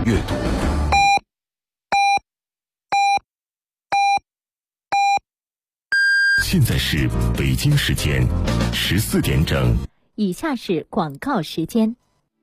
阅读。现在是北京时间14点整。 以下是广告时间。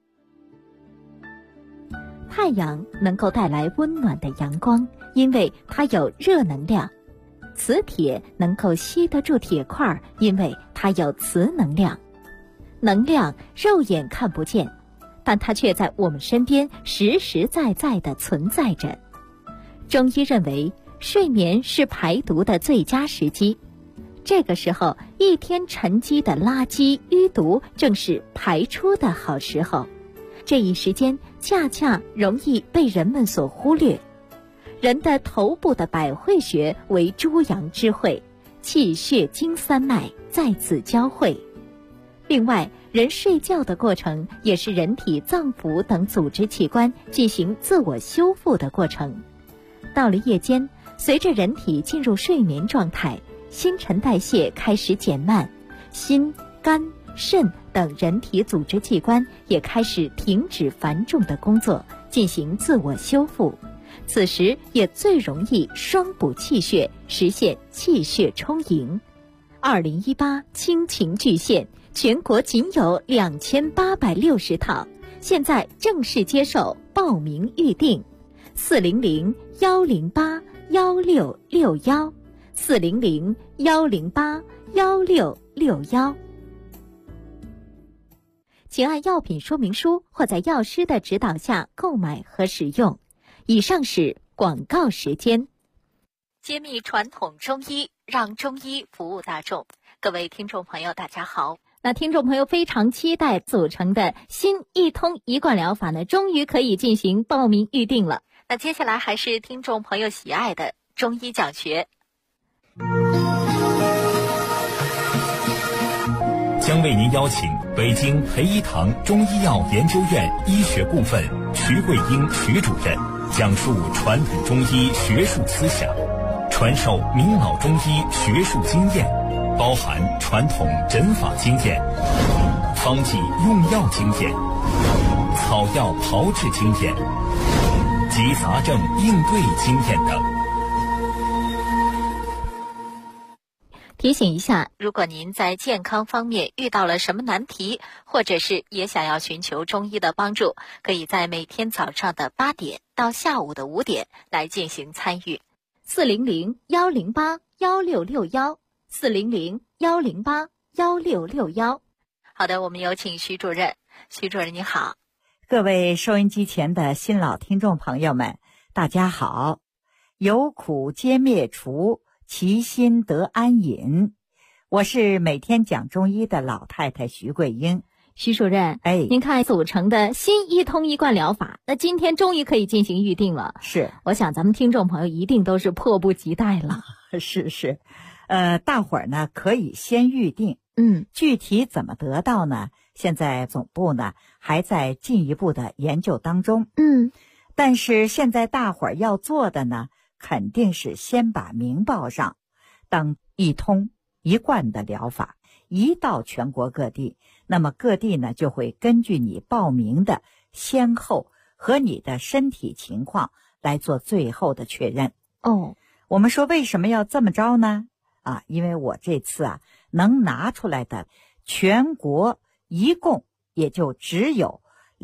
太阳能够带来温暖的阳光，因为它有热能量。磁铁能够吸得住铁块，因为它有磁能量。能量肉眼看不见，但它却在我们身边实实在在地存在着。中医认为，睡眠是排毒的最佳时机。这个时候，一天沉积的垃圾淤毒正是排出的好时候。这一时间恰恰容易被人们所忽略。人的头部的百会穴为诸阳之会，气血经三脉在此交汇。另外，人睡觉的过程也是人体脏腑等组织器官进行自我修复的过程。到了夜间，随着人体进入睡眠状态，新陈代谢开始减慢，心、肝、肾等人体组织器官也开始停止繁重的工作，进行自我修复。此时也最容易双补气血，实现气血充盈。2018亲情巨献，全国仅有2860套，现在正式接受报名预定。400-108-1661 400-108-1661。请按药品说明书或在药师的指导下购买和使用。以上是广告时间。揭秘传统中医，让中医服务大众。各位听众朋友，大家好。那听众朋友非常期待组成的新一通一贯疗法呢，终于可以进行报名预定了。那接下来还是听众朋友喜爱的中医讲学。 将为您邀请北京培一堂中医药研究院医学部分徐桂英徐主任讲述传统中医学术思想，传授名老中医学术经验，包含传统诊法经验、方剂用药经验、草药炮制经验及杂症应对经验等。 提醒一下，如果您在健康方面遇到了什么难题，或者是也想要寻求中医的帮助，可以在每天早上的8点到下午的5点来进行参与。400-108-1661 400-108-1661。好的，我们有请徐主任。徐主任你好。 各位收音机前的新老听众朋友们，大家好。有苦皆灭除，其心得安隐。我是每天讲中医的老太太徐桂英。 徐主任，您看组成的新一通一贯疗法，那今天终于可以进行预定了。 是， 我想咱们听众朋友一定都是迫不及待了。 是，大伙儿呢可以先预定。具体怎么得到呢？现在总部呢还在进一步的研究当中。但是现在大伙儿要做的呢，肯定是先把名报上，当一通一贯的疗法移到全国各地，那么各地呢就会根据你报名的先后和你的身体情况来做最后的确认。我们说为什么要这么着呢？因为我这次能拿出来的全国一共也就只有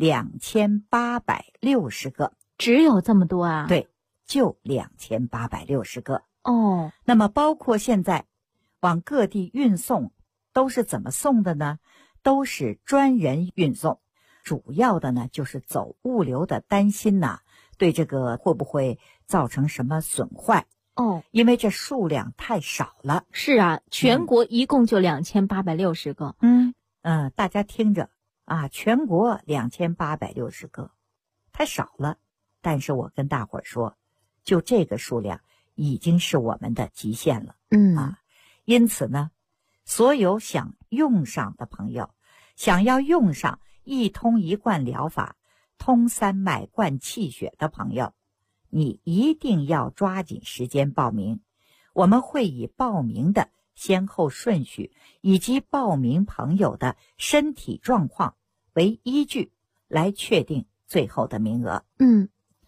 2860个。 只有这么多啊？ 对，就2860个。那么包括现在往各地运送都是怎么送的呢？都是专人运送，主要的呢就是走物流的担心对这个会不会造成什么损坏。因为这数量太少了。 是啊，全国一共就2860个。 大家听着全国2860个，太少了。但是我跟大伙儿说，就这个数量已经是我们的极限了。因此呢，所有想用上的朋友，想要用上一通一贯疗法通三脉贯气血的朋友，你一定要抓紧时间报名。我们会以报名的先后顺序以及报名朋友的身体状况为依据来确定最后的名额。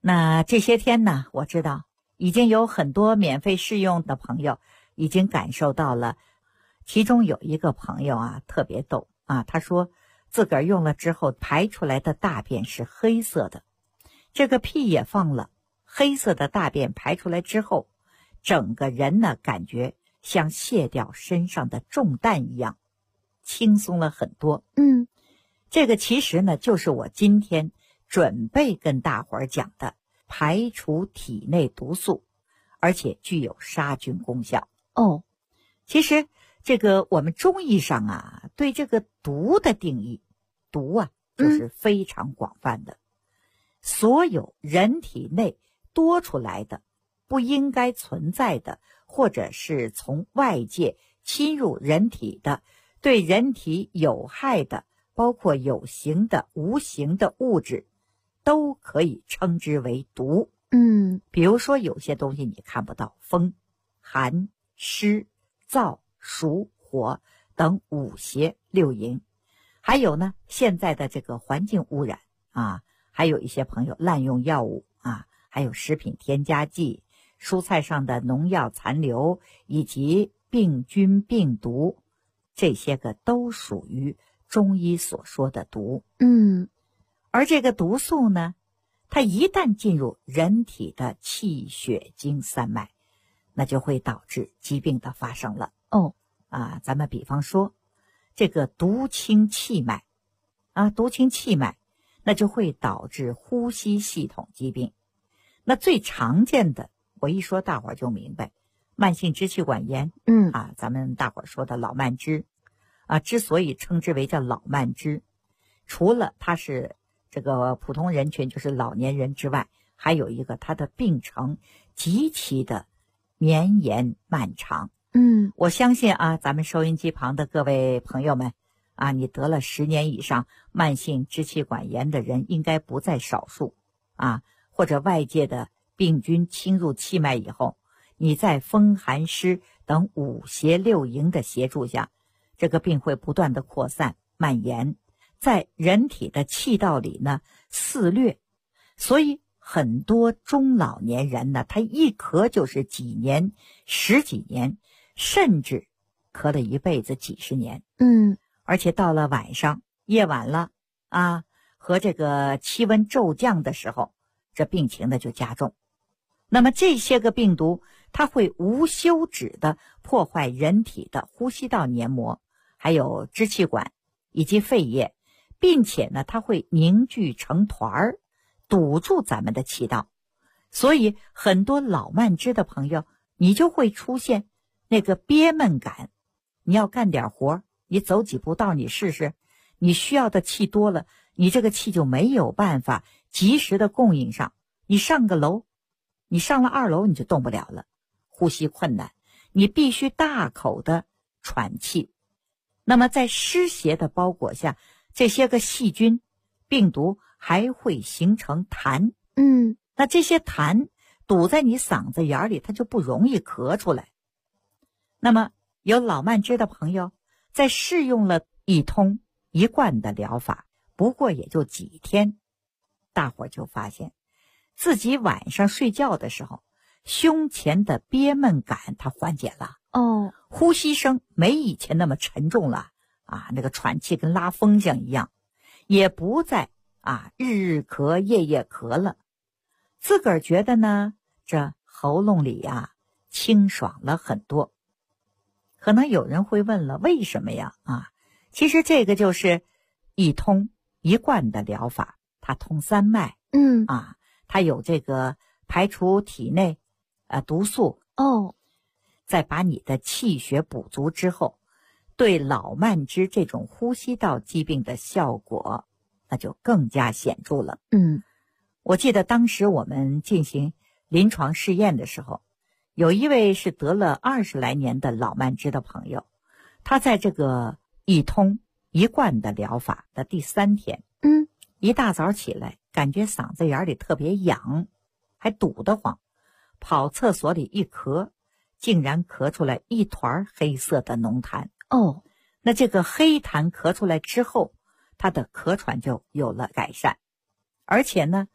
那这些天呢，我知道已经有很多免费试用的朋友已经感受到了。其中有一个朋友啊，特别逗啊，他说自个儿用了之后排出来的大便是黑色的，这个屁也放了，黑色的大便排出来之后，整个人呢感觉像卸掉身上的重担一样，轻松了很多。这个其实呢就是我今天准备跟大伙儿讲的排除体内毒素，而且具有杀菌功效。其实这个我们中医上啊，对这个毒的定义，毒啊就是非常广泛的。所有人体内多出来的、不应该存在的，或者是从外界侵入人体的、对人体有害的，包括有形的、无形的物质，都可以称之为毒。比如说有些东西你看不到，风、寒、湿、燥、暑、火等五邪六淫。还有呢，现在的这个环境污染啊，还有一些朋友滥用药物啊，还有食品添加剂、蔬菜上的农药残留，以及病菌病毒，这些个都属于中医所说的毒。而这个毒素呢，它一旦进入人体的气血经三脉，那就会导致疾病的发生了。咱们比方说这个毒侵气脉毒侵气脉，那就会导致呼吸系统疾病。那最常见的，我一说大伙儿就明白，慢性支气管炎。咱们大伙儿说的老慢支之所以称之为叫老慢支，除了它是这个普通人群，就是老年人之外，还有一个它的病程极其的绵延漫长。我相信咱们收音机旁的各位朋友们你得了10年以上慢性支气管炎的人应该不在少数或者外界的病菌侵入气脉以后，你在风寒湿等五邪六淫的协助下，这个病会不断的扩散蔓延，在人体的气道里呢肆虐。所以很多中老年人呢，他一咳就是几年、10几年，甚至咳了一辈子几十年。而且到了晚上夜晚了和这个气温骤降的时候，这病情呢就加重。那么这些个病毒，它会无休止的破坏人体的呼吸道黏膜，还有支气管以及肺叶，并且呢它会凝聚成团儿，堵住咱们的气道。所以很多老慢支的朋友，你就会出现那个憋闷感。你要干点活，你走几步道你试试，你需要的气多了，你这个气就没有办法及时的供应上。你上个楼，你上了2楼你就动不了了，呼吸困难，你必须大口的喘气。那么在湿邪的包裹下，这些个细菌病毒还会形成痰。那这些痰堵在你嗓子眼里，它就不容易咳出来。那么有老慢支的朋友在试用了一通一贯的疗法，不过也就几天，大伙儿就发现自己晚上睡觉的时候，胸前的憋闷感它缓解了。呼吸声没以前那么沉重了那个喘气跟拉风箱一样，也不再日日咳夜夜咳了。自个儿觉得呢，这喉咙里清爽了很多。可能有人会问了，为什么呀？其实这个就是一通一贯的疗法，它通三脉。它有这个排除体内毒素。再把你的气血补足之后，对老慢支这种呼吸道疾病的效果那就更加显著了。我记得当时我们进行临床试验的时候，有一位是得了20来年的老慢支的朋友，他在这个一通一贯的疗法的第3天，一大早起来感觉嗓子眼里特别痒，还堵得慌，跑厕所里一咳，竟然咳出来一团黑色的浓痰。那这个黑痰咳出来之后，他的咳喘就有了改善，而且呢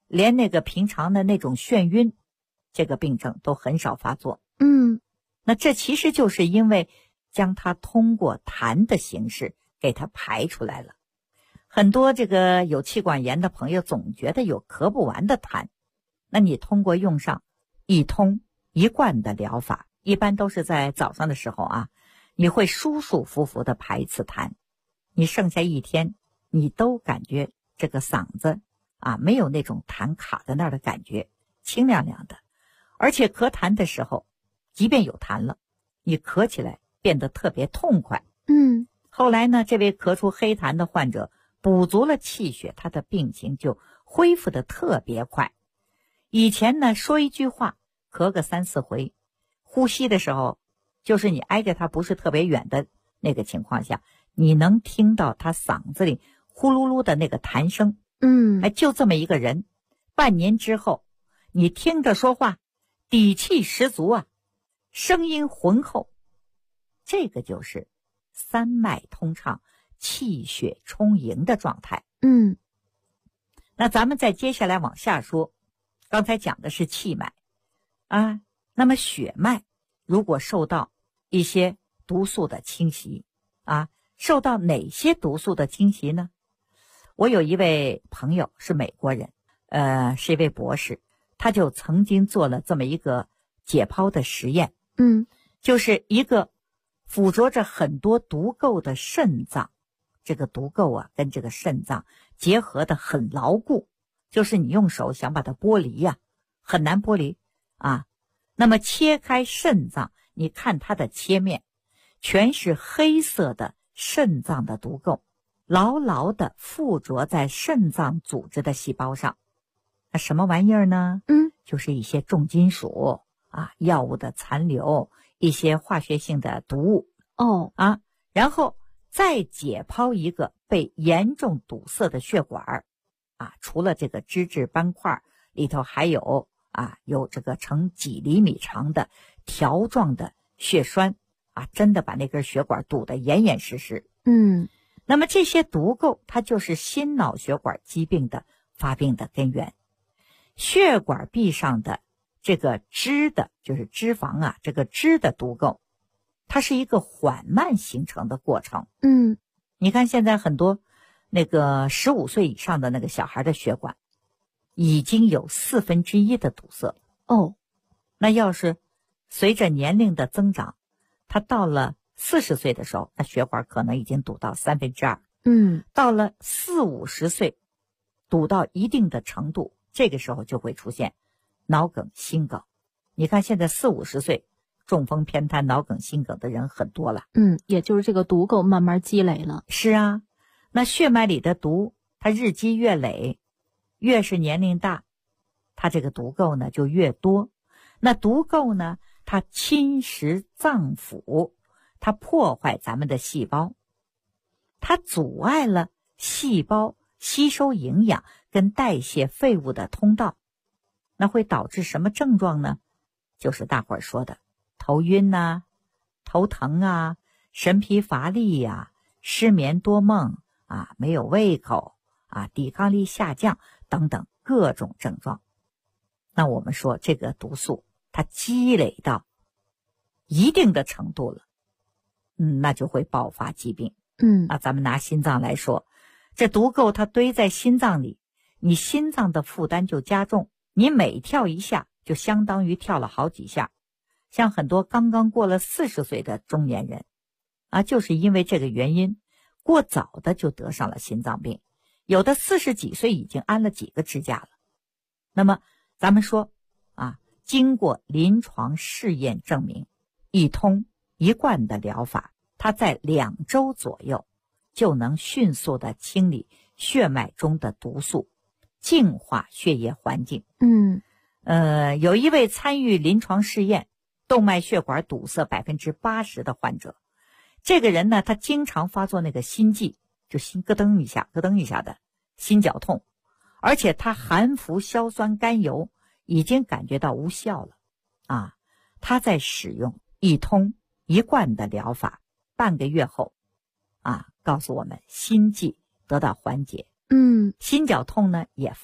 连那个平常的那种眩晕，这个病症都很少发作。那这其实就是因为将它通过痰的形式给它排出来了。很多这个有气管炎的朋友总觉得有咳不完的痰，那你通过用上一通一贯的疗法，一般都是在早上的时候啊，你会舒舒服服的排一次痰，你剩下一天你都感觉这个嗓子啊没有那种痰卡在那儿的感觉，清亮亮的。而且咳痰的时候，即便有痰了，你咳起来变得特别痛快。后来呢，这位咳出黑痰的患者补足了气血，他的病情就恢复得特别快。以前呢，说一句话咳个3、4回，呼吸的时候就是你挨着他不是特别远的那个情况下，你能听到他嗓子里呼噜噜的那个痰声。就这么一个人，半年之后你听着说话底气十足啊，声音浑厚，这个就是三脉通畅、气血充盈的状态。那咱们再接下来往下说，刚才讲的是气脉啊，那么血脉如果受到一些毒素的侵袭啊，受到哪些毒素的侵袭呢？我有一位朋友是美国人，是一位博士，他就曾经做了这么一个解剖的实验。就是一个附着着很多毒垢的肾脏，这个毒垢啊跟这个肾脏结合的很牢固，就是你用手想把它剥离呀，很难剥离啊。那么切开肾脏，你看它的切面全是黑色的肾脏的毒垢，牢牢地附着在肾脏组织的细胞上。那什么玩意儿呢？就是一些重金属啊，药物的残留，一些化学性的毒物然后再解剖一个被严重堵塞的血管啊，除了这个脂质斑块里头还有这个成几厘米长的条状的血栓啊，真的把那根血管堵得严严实实。那么这些毒垢它就是心脑血管疾病的发病的根源。血管壁上的这个脂的，就是脂肪啊，这个脂的毒垢，它是一个缓慢形成的过程。你看现在很多那个15岁以上的那个小孩的血管已经有1/4的堵塞。那要是随着年龄的增长，他到了40岁的时候，那血管可能已经堵到2/3。到了40、50岁，堵到一定的程度，这个时候就会出现脑梗、心梗。你看现在40、50岁中风偏瘫、脑梗、心梗的人很多了。 也就是这个毒垢慢慢积累了。 是啊，那血脉里的毒它日积月累，越是年龄大，它这个毒垢呢就越多。那毒垢呢，它侵蚀脏腑，它破坏咱们的细胞，它阻碍了细胞吸收营养跟代谢废物的通道。那会导致什么症状呢？就是大伙儿说的头晕啊、头疼啊、神疲乏力啊、失眠多梦啊、没有胃口啊、抵抗力下降等等各种症状。那我们说这个毒素它积累到一定的程度了，那就会爆发疾病。那咱们拿心脏来说，这毒垢它堆在心脏里，你心脏的负担就加重，你每跳一下就相当于跳了好几下。像很多刚刚过了40岁的中年人就是因为这个原因，过早的就得上了心脏病，有的40几岁已经安了几个支架了。那么咱们说经过临床试验证明，一通一贯的疗法，它在2周左右就能迅速的清理血脉中的毒素，净化血液环境。有一位参与临床试验动脉血管堵塞80%的患者，这个人呢，他经常发作那个心悸，就心咯噔一下咯噔一下的心绞痛，而且他含服硝酸甘油已经感觉到无效了他在使用一通一贯的疗法半个月后告诉我们心悸得到缓解，心绞痛呢也发，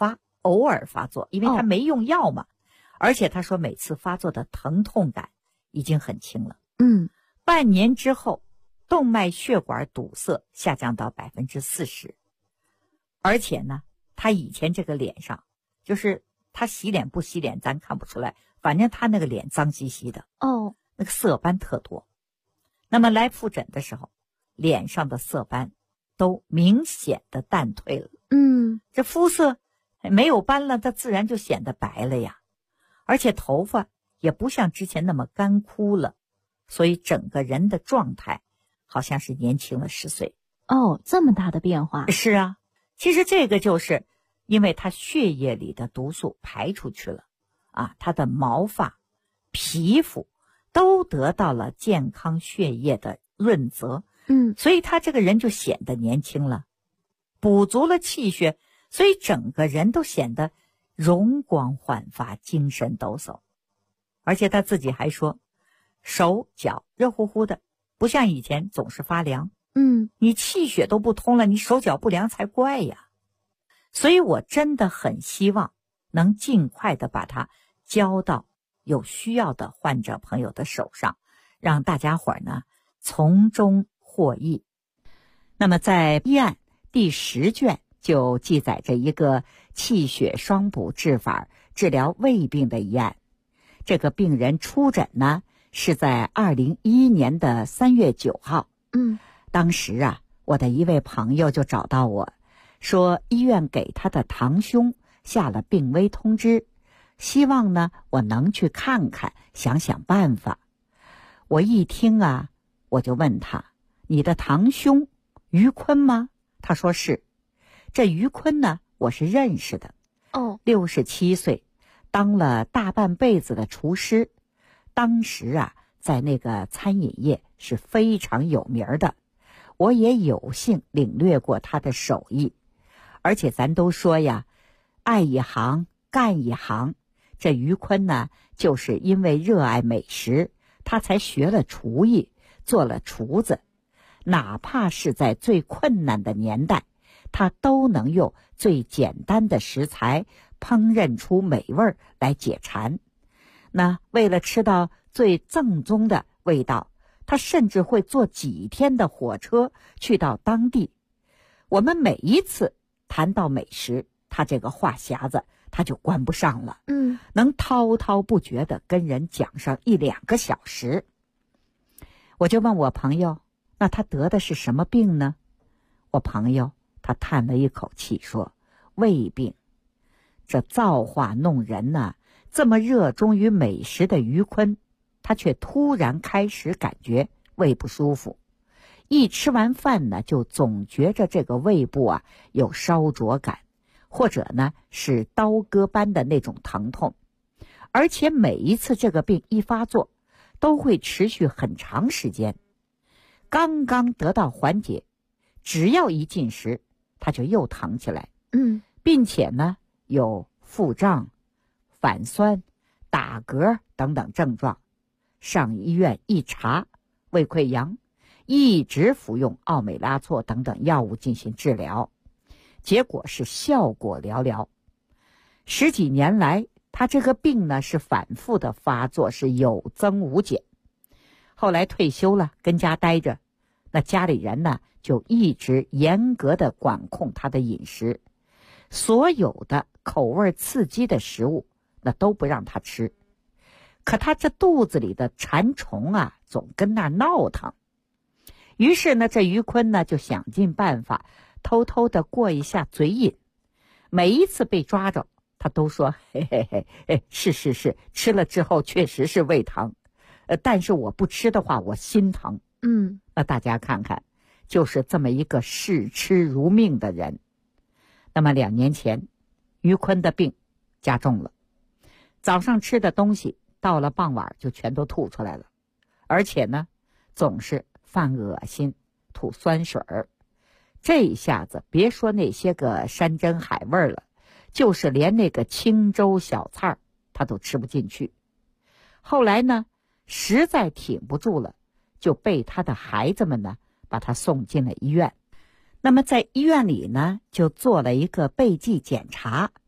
偶尔发作，因为他没用药嘛。而且他说每次发作的疼痛感已经很轻了。半年之后，动脉血管堵塞下降到40%。而且呢，他以前这个脸上，就是他洗脸不洗脸咱看不出来，反正他那个脸脏兮兮的，那个色斑特多。那么来复诊的时候，脸上的色斑都明显的淡退了。这肤色没有斑了，它自然就显得白了呀。而且头发也不像之前那么干枯了，所以整个人的状态好像是年轻了10岁。 这么大的变化。 是啊，其实这个就是因为他血液里的毒素排出去了啊，他的毛发、皮肤都得到了健康血液的润泽。所以他这个人就显得年轻了，补足了气血，所以整个人都显得容光焕发，精神抖擞。而且他自己还说，手脚热乎乎的，不像以前总是发凉。你气血都不通了，你手脚不凉才怪呀。所以我真的很希望能尽快的把它交到有需要的患者朋友的手上，让大家伙呢从中获益。那么在医案第10卷就记载着一个气血双补治法治疗胃病的一案。这个病人出诊呢是在2011年的3月9号。当时啊，我的一位朋友就找到我，说医院给他的堂兄下了病危通知，希望呢我能去看看，想想办法。我一听啊，我就问他，你的堂兄于坤吗？他说是。这于坤呢，我是认识的。67岁，当了大半辈子的厨师，当时啊，在那个餐饮业是非常有名的。我也有幸领略过他的手艺。而且咱都说呀，爱一行干一行。这于坤呢，就是因为热爱美食，他才学了厨艺，做了厨子。哪怕是在最困难的年代，他都能用最简单的食材烹饪出美味来解馋。那为了吃到最正宗的味道，他甚至会坐几天的火车去到当地。我们每一次谈到美食，他这个话匣子他就关不上了，能滔滔不绝地跟人讲上1-2个小时。我就问我朋友，那他得的是什么病呢？我朋友他叹了一口气说，胃病。这造化弄人呐，这么热衷于美食的于坤，他却突然开始感觉胃不舒服，一吃完饭呢，就总觉着这个胃部啊有烧灼感，或者呢是刀割般的那种疼痛。而且每一次这个病一发作，都会持续很长时间。刚刚得到缓解，只要一进食，他就又疼起来。并且呢有腹胀、反酸、打嗝等等症状。上医院一查，胃溃疡，一直服用奥美拉唑等等药物进行治疗，结果是效果寥寥。10几年来，他这个病呢是反复的发作，是有增无减。后来退休了，跟家待着，那家里人呢就一直严格的管控他的饮食，所有的口味刺激的食物那都不让他吃。可他这肚子里的馋虫啊，总跟那儿闹腾。于是呢，这于坤呢就想尽办法偷偷的过一下嘴瘾。每一次被抓着，他都说嘿嘿嘿，是，吃了之后确实是胃疼，但是我不吃的话我心疼。那大家看看，就是这么一个视吃如命的人。那么2年前，于坤的病加重了，早上吃的东西到了傍晚就全都吐出来了，而且呢总是犯恶心、吐酸水儿。这一下子别说那些个山珍海味了，就是连那个清粥小菜他都吃不进去。后来呢实在挺不住了，就被他的孩子们呢把他送进了医院。那么在医院里呢就做了一个背剂检查，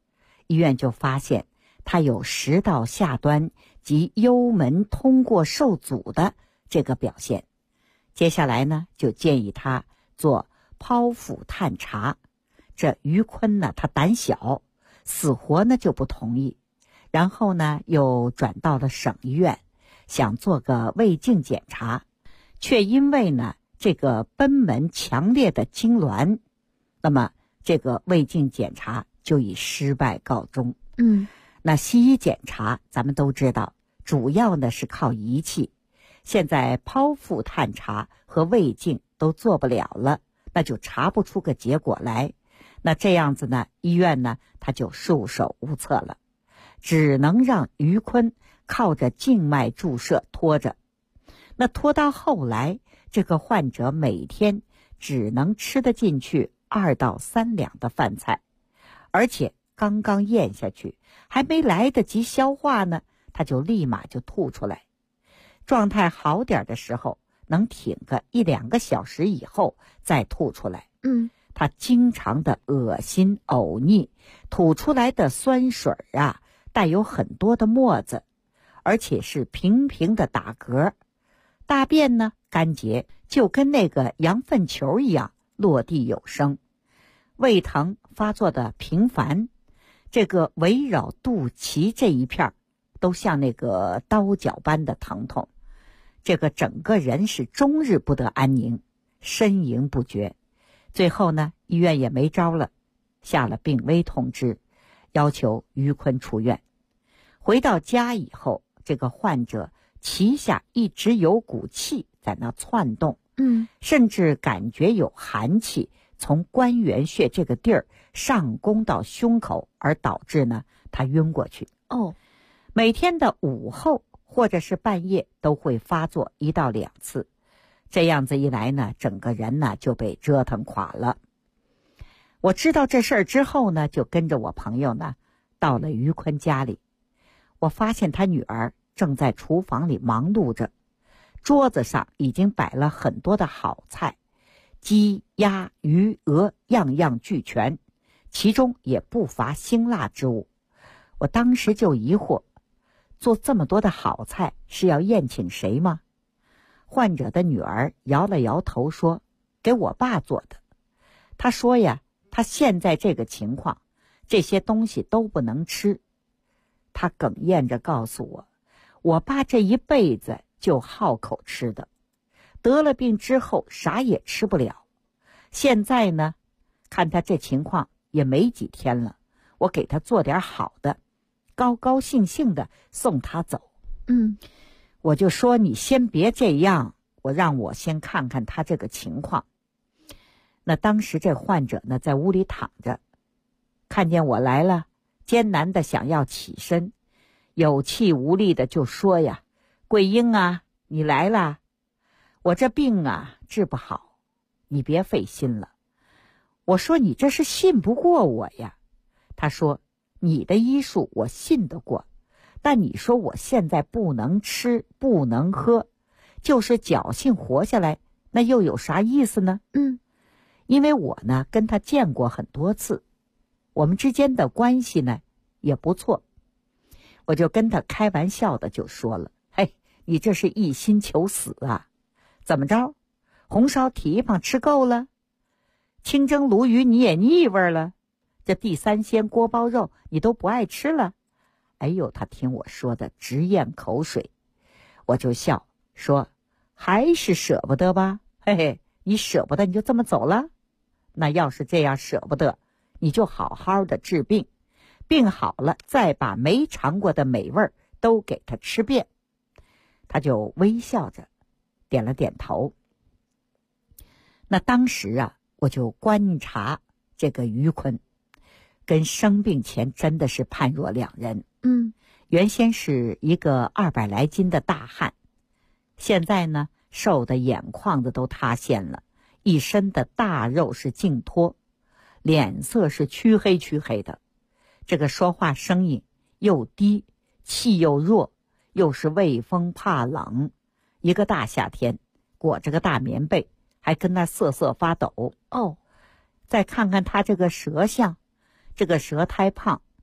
医院就发现他有食道下端及幽门通过受阻的这个表现。接下来呢，就建议他做剖腹探查。这于坤呢，他胆小，死活呢就不同意。然后呢，又转到了省医院，想做个胃镜检查，却因为呢这个贲门强烈的痉挛，那么这个胃镜检查就以失败告终。那西医检查咱们都知道，主要呢是靠仪器，现在剖腹探查和胃镜都做不了了，那就查不出个结果来。那这样子呢，医院呢他就束手无策了，只能让于坤靠着静脉注射拖着。那拖到后来，这个患者每天只能吃得进去2到3两的饭菜，而且刚刚咽下去，还没来得及消化呢，他就立马就吐出来。状态好点的时候，能挺个1-2个小时以后再吐出来。他经常的恶心呕逆，吐出来的酸水啊，带有很多的沫子，而且是平平的打嗝。大便呢干结，就跟那个羊粪球一样落地有声。胃疼发作的频繁，这个围绕肚脐这一片都像那个刀绞般的疼痛，这个整个人是终日不得安宁，呻吟不绝。最后呢，医院也没招了，下了病危通知，要求于坤出院。回到家以后，这个患者脐下一直有股气在那窜动，甚至感觉有寒气从关元穴这个地儿上攻到胸口，而导致呢他晕过去。每天的午后或者是半夜都会发作1到2次。这样子一来呢，整个人呢就被折腾垮了。我知道这事儿之后呢，就跟着我朋友呢到了于坤家里。我发现他女儿正在厨房里忙碌着，桌子上已经摆了很多的好菜，鸡、鸭、鱼、鹅样样俱全，其中也不乏辛辣之物。我当时就疑惑，做这么多的好菜是要宴请谁吗？患者的女儿摇了摇头说，给我爸做的。他说呀，他现在这个情况，这些东西都不能吃。他哽咽着告诉我，我爸这一辈子就好口吃的，得了病之后啥也吃不了。现在呢，看他这情况也没几天了，我给他做点好的，高高兴兴的送他走。我就说你先别这样，让我先看看他这个情况。那当时这患者呢在屋里躺着，看见我来了，艰难的想要起身，有气无力的就说呀，桂英啊，你来了，我这病啊治不好，你别费心了。我说你这是信不过我呀。他说你的医术我信得过，但你说我现在不能吃不能喝，就是侥幸活下来，那又有啥意思呢？因为我呢跟他见过很多次，我们之间的关系呢也不错。我就跟他开玩笑的就说了，嘿，你这是一心求死啊？怎么着，红烧蹄膀吃够了，清蒸鲈鱼你也腻味了，这地三鲜锅包肉你都不爱吃了？哎呦，他听我说的直咽口水。我就笑说，还是舍不得吧？嘿嘿，你舍不得你就这么走了？那要是这样舍不得，你就好好的治病，病好了再把没尝过的美味都给他吃遍。他就微笑着点了点头。那当时啊，我就观察这个于坤跟生病前真的是判若两人。原先是一个200来斤的大汉，现在呢瘦的眼眶子都塌陷了，一身的大肉是净脱，脸色是黢黑黢黑的，这个说话声音又低，气又弱，又是畏风怕冷，一个大夏天裹着个大棉被，还跟那瑟瑟发抖。再看看他这个舌相，这个舌苔胖，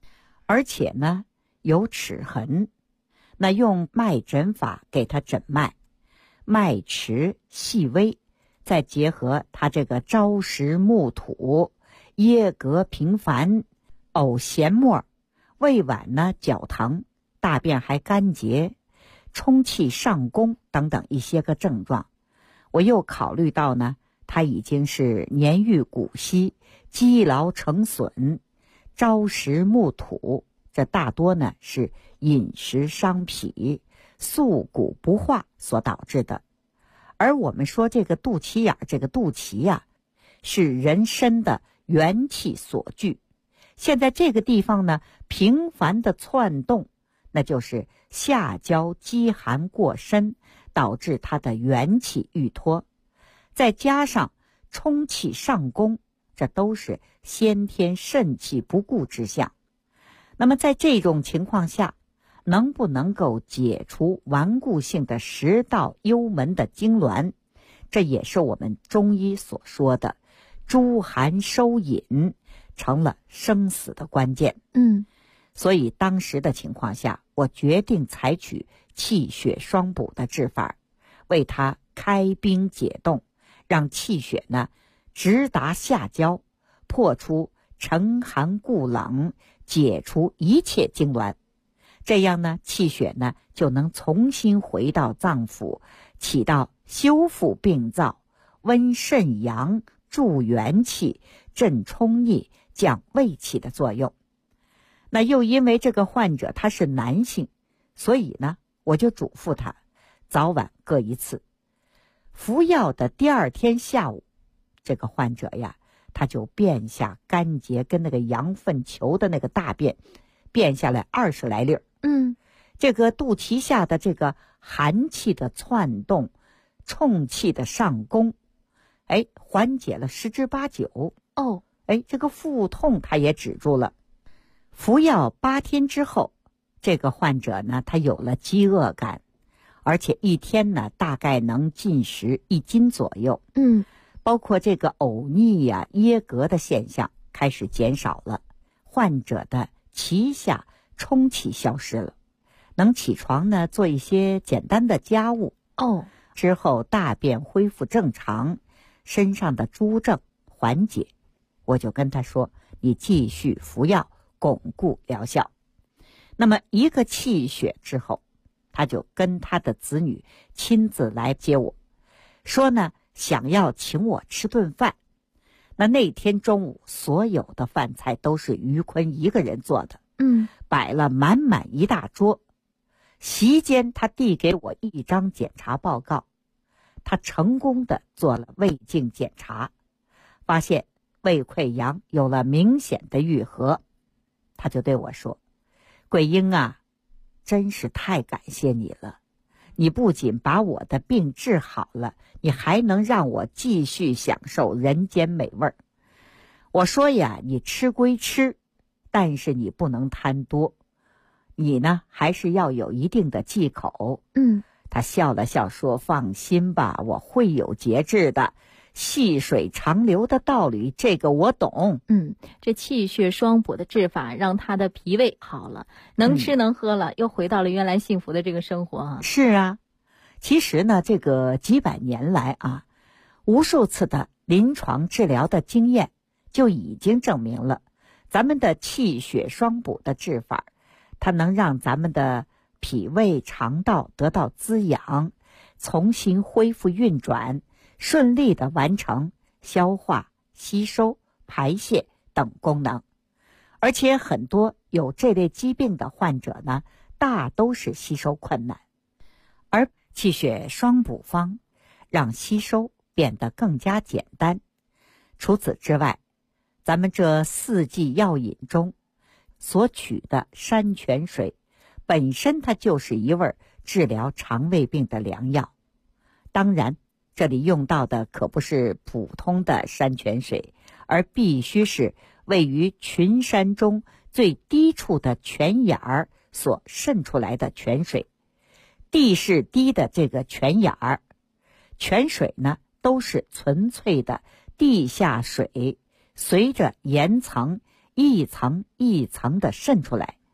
而且呢有齿痕。那用脉诊法给他诊脉，脉迟细微，再结合他这个朝食暮吐，噎膈频繁，呕涎沫，胃脘呢绞疼，大便还干结，充气上攻等等一些个症状。我又考虑到呢，他已经是年逾古稀，积劳成损，朝食暮吐，这大多呢是饮食伤脾，素骨不化所导致的。而我们说这个肚脐眼，这个肚脐呀，是人身的元气所聚。现在这个地方呢频繁的窜动，那就是下焦积寒过深，导致它的元气郁脱。再加上充气上攻，这都是先天肾气不顾之象。那么在这种情况下，能不能够解除顽固性的食道幽门的痉挛，这也是我们中医所说的诸寒收引，成了生死的关键。所以当时的情况下，我决定采取气血双补的治法，为他开冰解冻，让气血呢直达下焦，破除沉寒固冷，解除一切痉挛。这样呢，气血呢就能重新回到脏腑，起到修复病灶、温肾阳、助元气、镇冲逆、降胃气的作用。那又因为这个患者他是男性，所以呢，我就嘱咐他早晚各一次。服药的第二天下午，这个患者呀，他就便下干结跟那个羊粪球的那个大便便下来20来粒。这个肚脐下的这个寒气的窜动，冲气的上攻，缓解了10之8九。这个腹痛他也止住了。服药8天之后，这个患者呢，他有了饥饿感，而且一天呢大概能进食1斤左右。包括这个呕逆呀、噎膈的现象开始减少了，患者的脐下冲气消失了，能起床呢做一些简单的家务。之后大便恢复正常，身上的诸症缓解。我就跟他说，你继续服药，巩固疗效。那么1个气血之后，他就跟他的子女亲自来接我，说呢想要请我吃顿饭。那天中午所有的饭菜都是于坤一个人做的，摆了满满一大桌。席间他递给我一张检查报告，他成功的做了胃镜检查，发现胃溃疡有了明显的愈合。他就对我说，桂英啊，真是太感谢你了，你不仅把我的病治好了，你还能让我继续享受人间美味。我说呀，你吃归吃，但是你不能贪多，你呢还是要有一定的忌口。他笑了笑说，放心吧，我会有节制的，细水长流的道理，这个我懂。 这气血双补的治法让他的脾胃好了，能吃能喝了，又回到了原来幸福的这个生活啊。 是啊，其实呢，这个几百年来啊，无数次的临床治疗的经验就已经证明了，咱们的气血双补的治法，它能让咱们的脾胃肠道得到滋养，重新恢复运转，顺利的完成消化、吸收、排泄等功能。而且很多有这类疾病的患者呢，大都是吸收困难，而气血双补方让吸收变得更加简单。除此之外，咱们这4剂药饮中所取的山泉水本身它就是一味治疗肠胃病的良药。当然这里用到的可不是普通的山泉水，而必须是位于群山中最低处的泉眼儿所渗出来的泉水。地势低的这个泉眼儿，泉水呢都是纯粹的地下水，随着岩层一层一层的渗出来，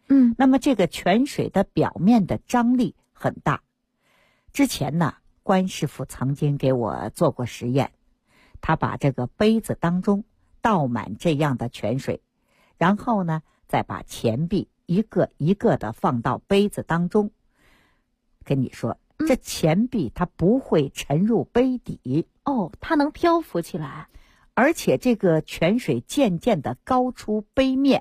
那么这个泉水的表面的张力很大。之前呢，关师傅曾经给我做过实验，他把这个杯子当中倒满这样的泉水，然后呢，再把钱币一个一个的放到杯子当中。跟你说，这钱币它不会沉入杯底， 它能漂浮起来， 而且这个泉水渐渐的高出杯面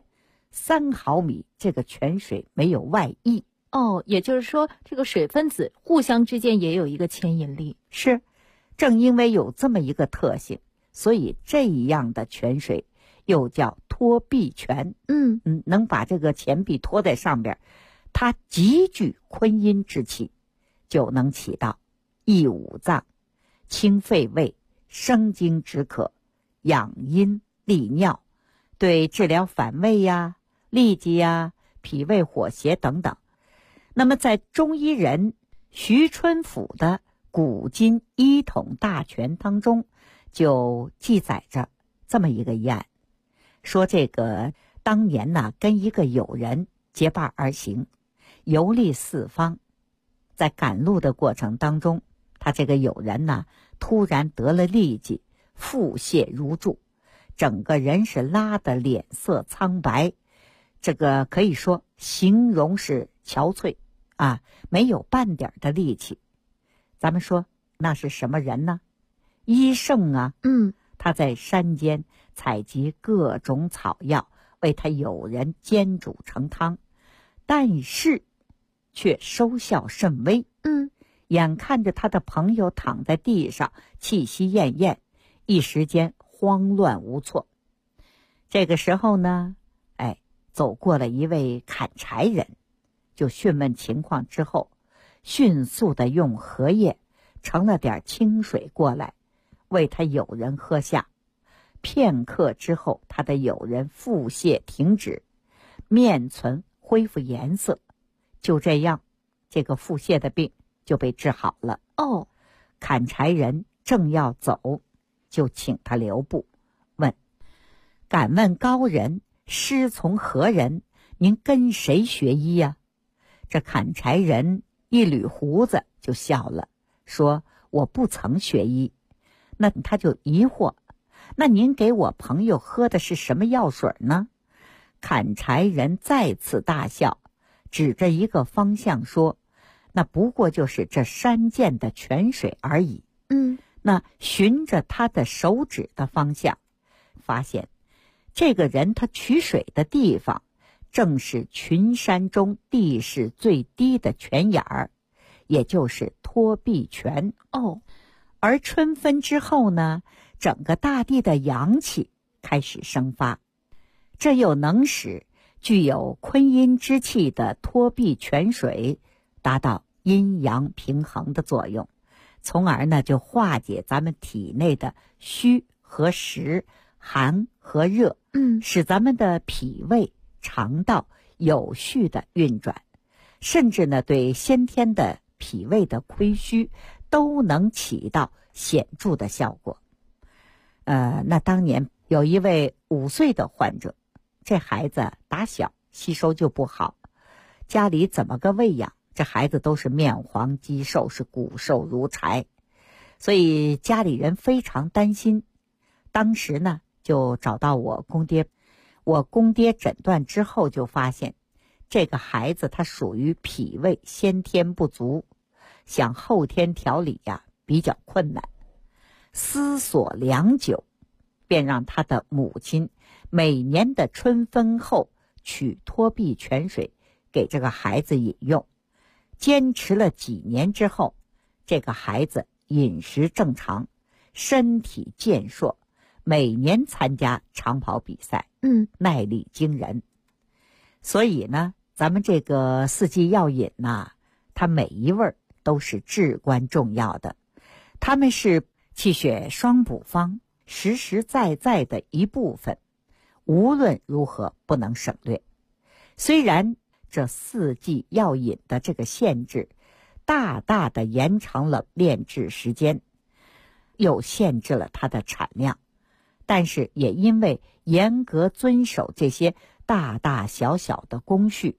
3毫米，这个泉水没有外溢。 也就是说，这个水分子互相之间也有一个牵引力。 是，正因为有这么一个特性，所以这样的泉水又叫托壁泉。能把这个钱币托在上边，它极具坤阴之气，就能起到益五脏、清肺胃、生津止渴、养阴利尿，对治疗反胃呀、痢疾呀、脾胃火邪等等。那么在中医人徐春甫的古今医统大全当中，就记载着这么一个医案，说这个当年呢，跟一个友人结伴而行，游历四方，在赶路的过程当中，他这个友人呢，突然得了痢疾，腹泻如注，整个人是拉得脸色苍白，这个可以说形容是憔悴啊，没有半点的力气。咱们说那是什么人呢？医圣啊。他在山间采集各种草药，为他友人煎煮成汤，但是却收效甚微。眼看着他的朋友躺在地上气息奄奄，一时间慌乱无措。这个时候呢，走过了一位砍柴人，就询问情况之后，迅速的用荷叶盛了点清水过来，为他友人喝下。片刻之后，他的友人腹泻停止，面存恢复颜色，就这样，这个腹泻的病就被治好了。砍柴人正要走，就请他留步，问：敢问高人，师从何人？您跟谁学医呀？这砍柴人一捋胡子就笑了，说：我不曾学医。那他就疑惑，那您给我朋友喝的是什么药水呢？砍柴人再次大笑，指着一个方向说：那不过就是这山涧的泉水而已。那循着他的手指的方向，发现这个人他取水的地方正是群山中地势最低的泉眼儿，也就是托壁泉。而春分之后呢，整个大地的阳气开始生发，这又能使具有坤阴之气的托壁泉水达到阴阳平衡的作用，从而呢就化解咱们体内的虚和实、寒和热，使咱们的脾胃、肠道有序的运转，甚至呢对先天的脾胃的亏虚都能起到显著的效果。那当年有一位5岁的患者，这孩子打小吸收就不好，家里怎么个喂养，这孩子都是面黄肌瘦，是骨瘦如柴，所以家里人非常担心。当时呢就找到我公爹，我公爹诊断之后就发现这个孩子他属于脾胃先天不足，想后天调理比较困难。思索良久，便让他的母亲每年的春分后取托壁泉水给这个孩子饮用。坚持了几年之后，这个孩子饮食正常，身体健硕，每年参加长跑比赛，耐力惊人。所以呢，咱们这个四季药饮它每一味都是至关重要的，它们是气血双补方实实在在的一部分，无论如何不能省略。虽然这四季药饮的这个限制大大的延长了炼制时间，又限制了它的产量，但是也因为严格遵守这些大大小小的工序，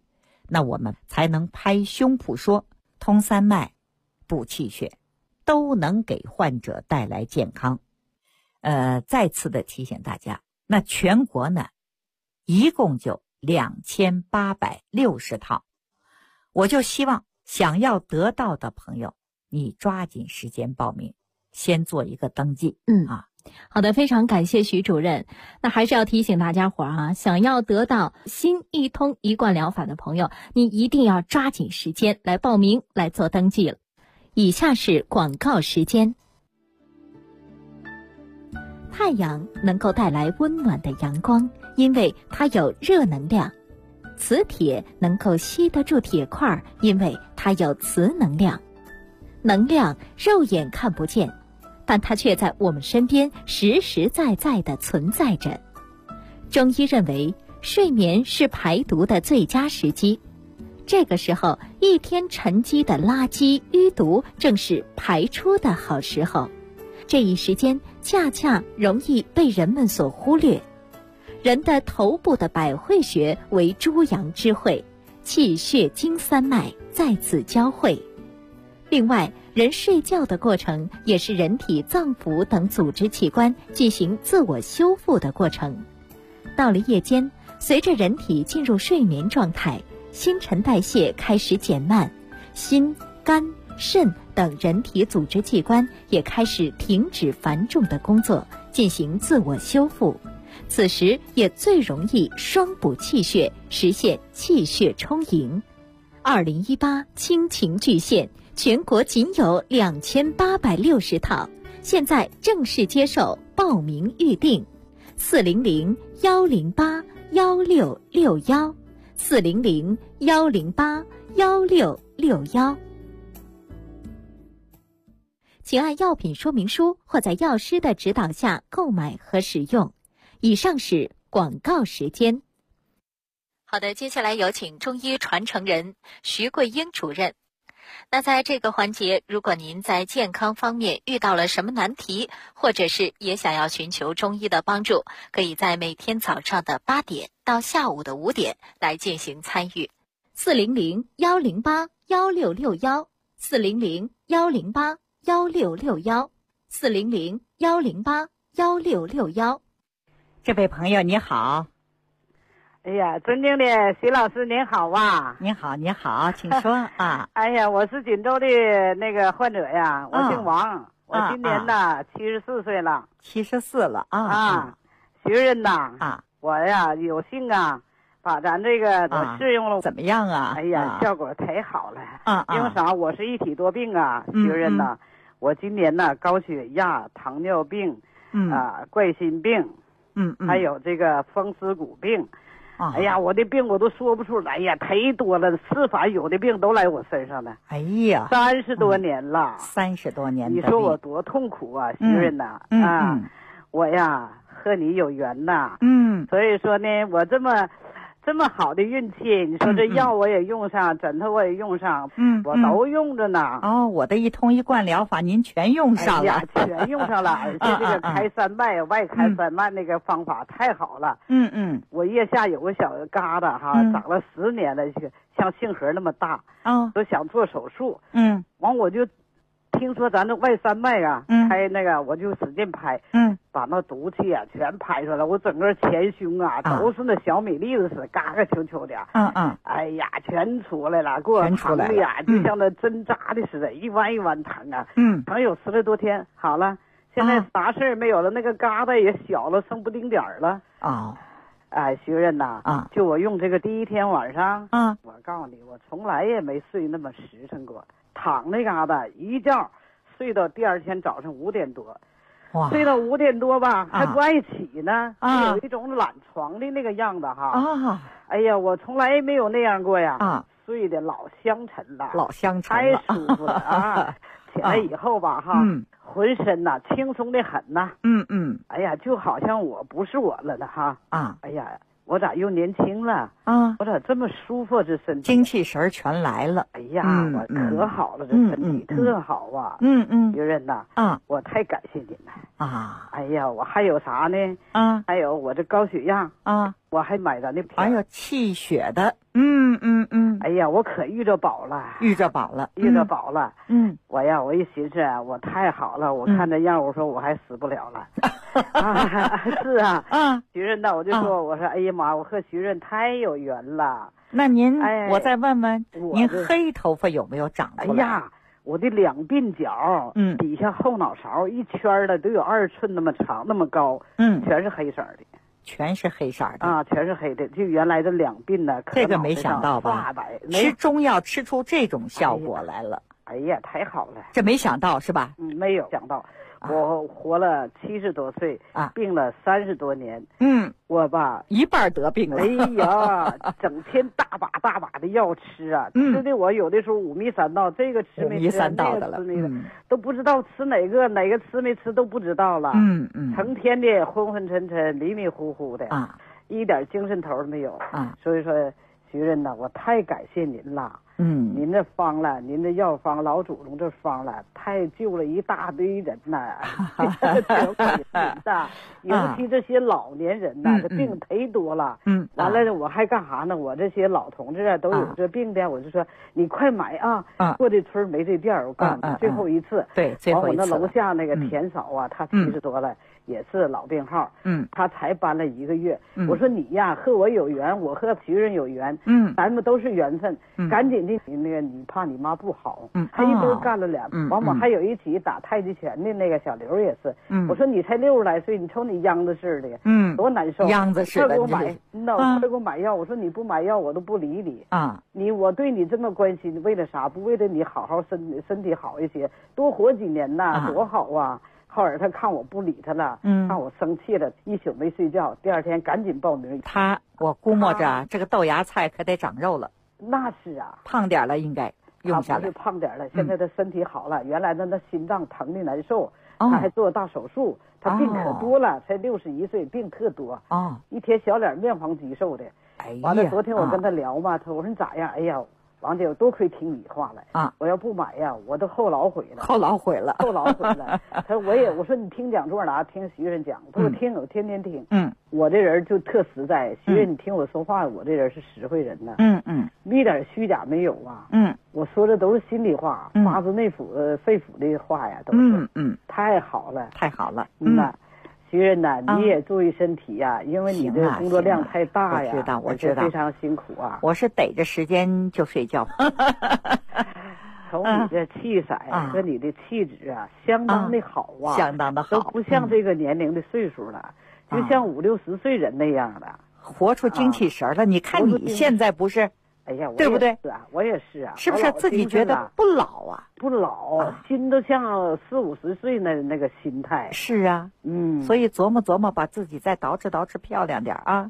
那我们才能拍胸脯说，通三脉、补气血，都能给患者带来健康。再次的提醒大家，那全国呢，一共就2860套，我就希望想要得到的朋友，你抓紧时间报名，先做一个登记。 好的，非常感谢徐主任。那还是要提醒大家伙儿想要得到新一通一贯疗法的朋友，你一定要抓紧时间来报名，来做登记了。以下是广告时间。太阳能够带来温暖的阳光，因为它有热能量。磁铁能够吸得住铁块，因为它有磁能量。能量肉眼看不见，但它却在我们身边实实在在地存在着。中医认为，睡眠是排毒的最佳时机。这个时候，一天沉积的垃圾淤毒正是排出的好时候。这一时间恰恰容易被人们所忽略。人的头部的百会穴为诸阳之会，气血经三脉在此交汇。另外，人睡觉的过程也是人体脏腑等组织器官进行自我修复的过程。到了夜间，随着人体进入睡眠状态，新陈代谢开始减慢，心、肝、肾等人体组织器官也开始停止繁重的工作，进行自我修复。此时也最容易双补气血，实现气血充盈。2018亲情巨献，全国仅有2860套，现在正式接受报名预定。400-108-1661400-108-16661。请按药品说明书或在药师的指导下购买和使用。以上是广告时间。好的，接下来有请中医传承人徐桂英主任。那在这个环节，如果您在健康方面遇到了什么难题，或者是也想要寻求中医的帮助，可以在每天早上的8点到下午的5点来进行参与。400-108-1661 400-108-1661 400-108-1661。 这位朋友你好。 哎呀，尊敬的徐老师您好啊！ 您好，您好，请说啊！ 哎呀，我是锦州的那个患者呀，我姓王，我今年呢74岁了。 74了徐任呐我呀有幸把咱这个我试用了， 怎么样啊？ 哎呀，效果太好了因为啥？我是一体多病徐任呐我今年呢高血压、糖尿病冠心病还有这个风湿骨病。哎呀，我的病我都说不出来，哎呀，忒多了，是反有的病都来我身上了。 哎呀 ，30多年了 ，30多年， 你说我多痛苦啊，徐任呐我呀和你有缘呐，所以说呢，我这么好的运气，你说这药我也用上，枕头我也用上，我都用着呢。 我的一通一贯疗法您全用上了， 全用上了，而且这个开三脉、外开三脉那个方法太好了。我腋下有个小疙瘩长了10年了，像杏核那么大，都想做手术。完我就听说咱这外三脉开那个，我就使劲拍，把那毒气全拍出来，我整个前胸都是那小米粒子似的，嘎嘎球球的。哎呀，全出来了，给我疼的呀，就像那针扎的似的，一弯一弯疼疼有10来多天，好了，现在啥事儿没有了，那个疙瘩也小了，剩不丁点儿了。徐任呐就我用这个第一天晚上我告诉你，我从来也没睡那么实诚过。躺那嘎达一觉睡到第二天早上5点多，睡到5点多吧还不爱起呢，有一种懒床的那个样子哎呀，我从来没有那样过呀睡得老香沉了，太舒服了起来以后吧浑身轻松的很哎呀，就好像我不是我了呢哎呀，我咋又年轻了我咋这么舒服，这身体精气神全来了。 哎呀我可好了，这身体特好徐任呐我太感谢您了。 啊。 哎呀，我还有啥呢？还有我这高血压我还买的那片。 还有气血的。 哎呀，我可遇着宝了。 遇着宝了。 我一寻思啊，我太好了，我看这样，我说我还死不了了。是啊。徐润呢，我就说，我说哎呀妈，我和徐润太有缘了。 那您，我再问问您，黑头发有没有长出来？ 哎呀，我的两鬓角，底下后脑勺一圈的都有2寸那么长，那么高，全是黑色的。 全是黑色的啊，全是黑的，就原来的两鬓呢。 这个没想到吧？吃中药吃出这种效果来了。 哎呀，太好了！ 这没想到是吧？ 没有想到。我活了70多岁病了30多年。我吧一半得病了。 哎呀，整天大把大把的药吃啊，吃的我有的时候五迷三道，这个吃没吃， 五迷三道的了， 都不知道吃哪个吃没吃都不知道了。成天的昏昏沉沉、迷迷糊糊的一点精神头都没有所以说，徐润呐，我太感谢您了。您这方了，您这药方，老祖宗这方了，太救了一大堆人呐，尤其这些老年人呐，这病忒多了。完了我还干啥呢？我这些老同志啊，都有这病的，我就说你快买啊！过这村没这店，我告诉你，最后一次。 对，最后一次。 我那楼下那个田嫂啊，她70多了。也是老病号，他才搬了1个月。我说你呀，和我有缘，我和徐润有缘，咱们都是缘分，赶紧的，那个你怕你妈不好，他一都干了2，完我还有一起打太极拳的那个小刘也是，我说你才60来岁，你瞅你秧子似的，多难受， 秧子似的， 快给我买，快给我买药，我说你不买药我都不理你我对你这么关心，为了啥？不为了你好好身体好一些，多活几年呐，多好啊！后来他看我不理他了，看我生气了，一宿没睡觉，第2天赶紧报名。 我估摸着这个豆芽菜可得长肉了。 那是啊， 胖点了应该用下来。 他不是胖点了，现在他身体好了，原来他那心脏疼的难受，他还做大手术，他病可多了，才61岁，病特多一天小脸面黄肌瘦的。完了，昨天我跟他聊嘛，我说你咋样？哎呀。王姐，我多亏听你话了我要不买呀，我都后老悔了。 后老悔了。 他说我说你听讲座哪？听徐润讲，他说听，我天天听。我这人就特实在，徐润，你听我说话，我这人是实惠人呢。一点虚假没有啊。我说的都是心里话，发自内腑肺腑的话呀，都是。太好了， 太好了。 徐润呐，你也注意身体呀，因为你的工作量太大呀。 我知道， 非常辛苦啊。 我是逮着时间就睡觉。 从你的气色和你的气质啊，相当的好相当的好， 都不像这个年龄的岁数了，就像50、60岁人那样的， 活出精气神了。你看你现在不是？ 哎呀， 对不对？ 是啊，我也是啊。 是不是自己觉得不老啊？ 不老，心都像40、50岁那个心态。 是啊，所以琢磨，把自己再捯饬漂亮点啊。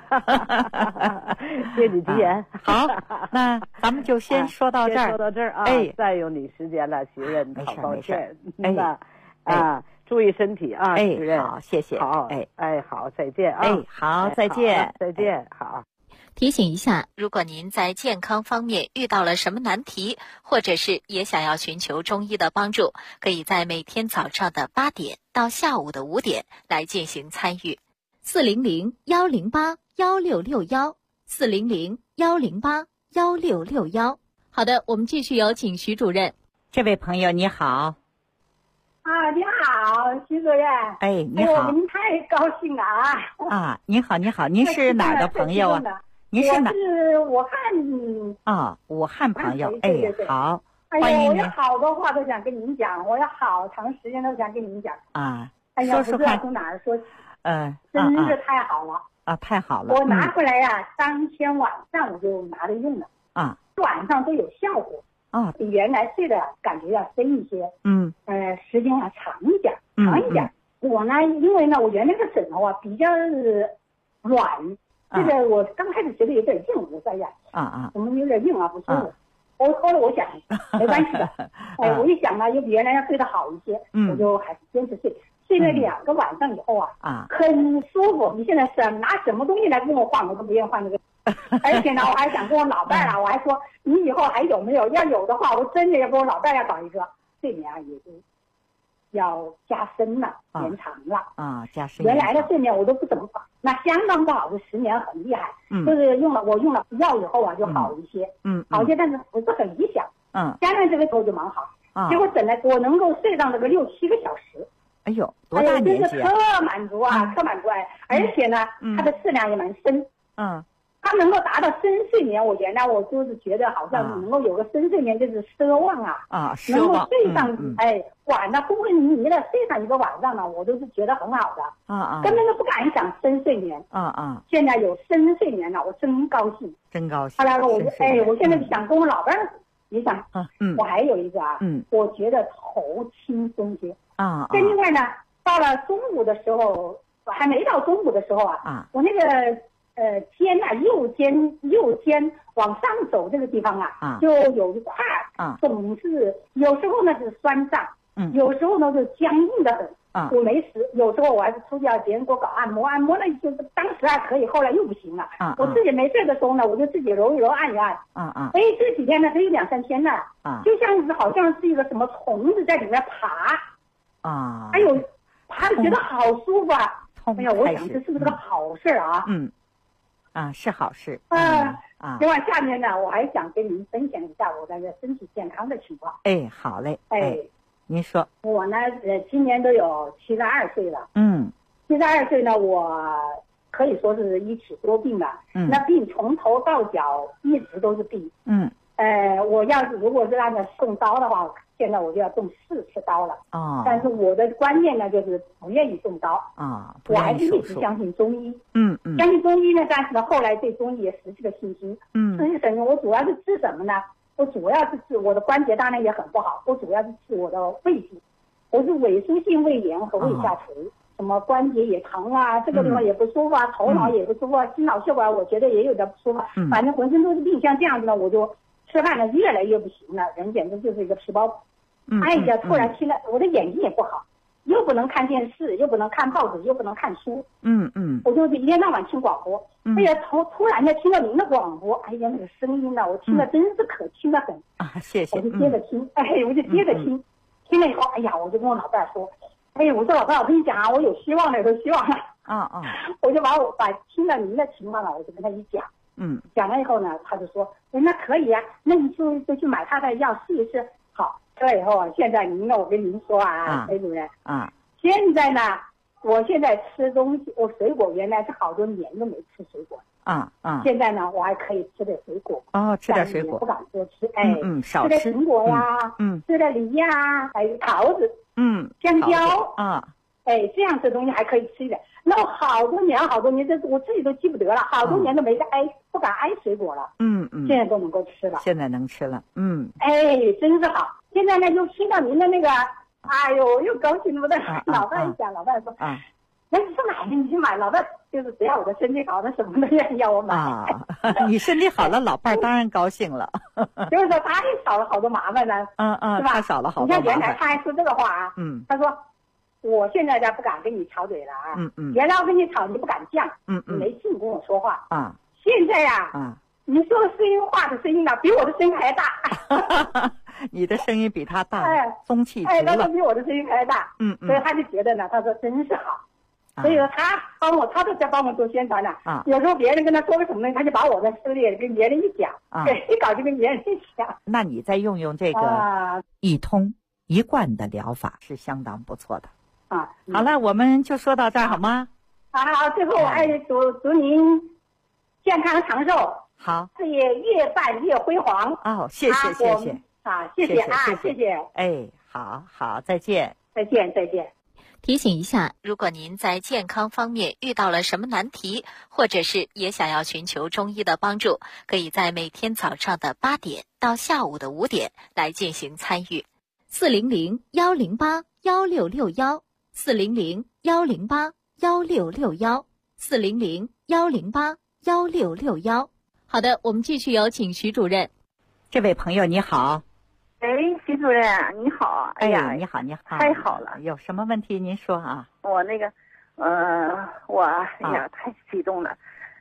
谢你吉言。 好，那咱们就先说到这儿。 说到这儿啊。再有你时间了，徐润，好抱歉。注意身体啊，徐润。 好，谢谢。 好，好，再见啊。 好，再见， 再见，好。 提醒一下，如果您在健康方面遇到了什么难题，或者是也想要寻求中医的帮助，可以在每天早上的8点到下午的5点来进行参与。400-108-1661，400-108-1661。好的，我们继续有请徐主任。 这位朋友你好。 你好，徐主任。 你好。 您太高兴了啊！ 你好，您是哪儿的朋友啊？您是哪？ 我是武汉。 武汉朋友。 对， 好， 欢迎您。我有好多话都想跟您讲，我有好长时间都想跟您讲。 说说看。 不知道从哪儿说起。真是太好了。 太好了。 我拿回来呀，当天晚上我就拿着用了。晚上都有效果。比原来睡的感觉要深一些。时间要长一点。我呢，因为呢，我原来的枕头啊比较软，这个我刚开始觉得有点硬，我在呀，怎么有点硬啊，不舒服。后来我想没关系的，我一想呢，又比原来要睡得好一些，我就还是坚持睡了2个晚上以后很舒服。你现在拿什么东西来跟我换，我都不愿意换那个。而且呢，我还想跟我老伴儿我还说你以后还有没有？要有的话，我真的要跟我老伴儿要搞一个睡眠也就要加深了，延长了加深。 原来的睡眠我都不怎么管，那相当不好的10年很厉害，就是我用了药以后啊就好一些，好一些，但是不是很理想，加上这个头就蛮好，结果整来我能够睡上这个6、7个小时。 哎呦，多大年纪啊！ 特满足啊，特满足哎！而且呢，它的质量也蛮深。它能够达到深睡眠。我原来我就是觉得好像能够有个深睡眠就是奢望奢望能够睡上晚上昏昏迷迷的睡上一个晚上呢，我都是觉得很好的。根本都不敢想深睡眠。现在有深睡眠了，我真高兴。 真高兴。 后来我就我现在想跟我老伴儿也想，我还有一个我觉得头轻松些。再另外呢，到了中午的时候，还没到中午的时候我那个肩右肩往上走这个地方就有一块总是有时候呢是酸胀，有时候呢就僵硬的很。我没时，有时候我还是出去要别人给我搞按摩，按摩了就是当时还可以，后来又不行了。我自己没事的时候呢，我就自己揉一揉，按一按。这几天呢，这有2、3天了，就像是好像是一个什么虫子在里面爬。哎呦，爬的觉得好舒服啊！哎呀，我想这是不是个好事是好事。 另外下面呢，我还想跟您分享一下我的身体健康的情况。 好嘞。您说。 我呢，今年都有72岁了。72岁呢，我可以说是一起多病了。那病从头到脚一直都是病。我要是如果是按照动刀的话，现在我就要动4次刀了。但是我的观念呢，就是不愿意动刀。我还是一直相信中医。相信中医呢，但是呢，后来对中医也失去了信心。失去信心，我主要是治什么呢？我主要是治我的关节，当然也很不好。我主要是治我的胃部，我是萎缩性胃炎和胃下垂，什么关节也疼这个地方也不舒服头脑也不舒服心脑血管我觉得也有点不舒服。反正浑身都是病，像这样子呢，我就吃饭呢越来越不行了，人简直就是一个皮包骨。突然听了，我的眼睛也不好，又不能看电视，又不能看报纸，又不能看书。我就一天到晚听广播。突然间听到您的广播，那个声音呢，我听了真是可听得很。 谢谢。 我就接着听，我就接着听，听了以后，我就跟我老伴说，我说老伴，我跟你讲我有希望了，有希望了。我就把听了您的情况了，我就跟他一讲。讲了以后呢，他就说，那可以那你就去买他的药试一试。好，吃了以后现在我跟您说裴主任现在呢，我现在吃东西，我水果原来是好多年都没吃水果。现在呢，我还可以吃点水果。 吃点水果， 不敢多吃。 少吃。 吃点苹果吃点梨还有桃子，香蕉这样的东西还可以吃一点。那我好多年，这我自己都记不得了，好多年都没不敢挨水果了。现在都能够吃了。 现在能吃了。 真是好。现在呢，又听到您的那个，又高兴不得。老伴一讲，老伴说，那你上哪去？你去买。老伴就是只要我的身体好，他什么都愿意要我买。 你身体好了，老伴当然高兴了。 就是说他也少了好多麻烦呢。是吧？ 他少了好多麻烦。 你看原来他还说这个话他说。我现在不敢跟你吵嘴了原来我跟你吵你不敢犟，你没劲跟我说话现在你说的话的声音比我的声音还大。 你的声音比他大，中气足了。 他说比我的声音还大，所以他就觉得呢，他说真是好，所以说他都在帮我做宣传呢。有时候别人跟他说个什么东西，他就把我的事业跟别人一讲，一搞就跟别人一讲。 那你再用这个一通一贯的疗法是相当不错的。好了，我们就说到这儿好吗？ 好，最后我祝您健康长寿， 好， 事业越办越辉煌。 谢谢。 谢谢。 好，再见。 提醒一下，如果您在健康方面遇到了什么难题，或者是也想要寻求中医的帮助，可以在每天早上的8点到下午的5点来进行参与。400-108-1661，400-108-1661，400-108-1661。好的，我们继续有请徐主任。 这位朋友你好。 徐主任你好。 你好。 太好了。 有什么问题您说我太激动了。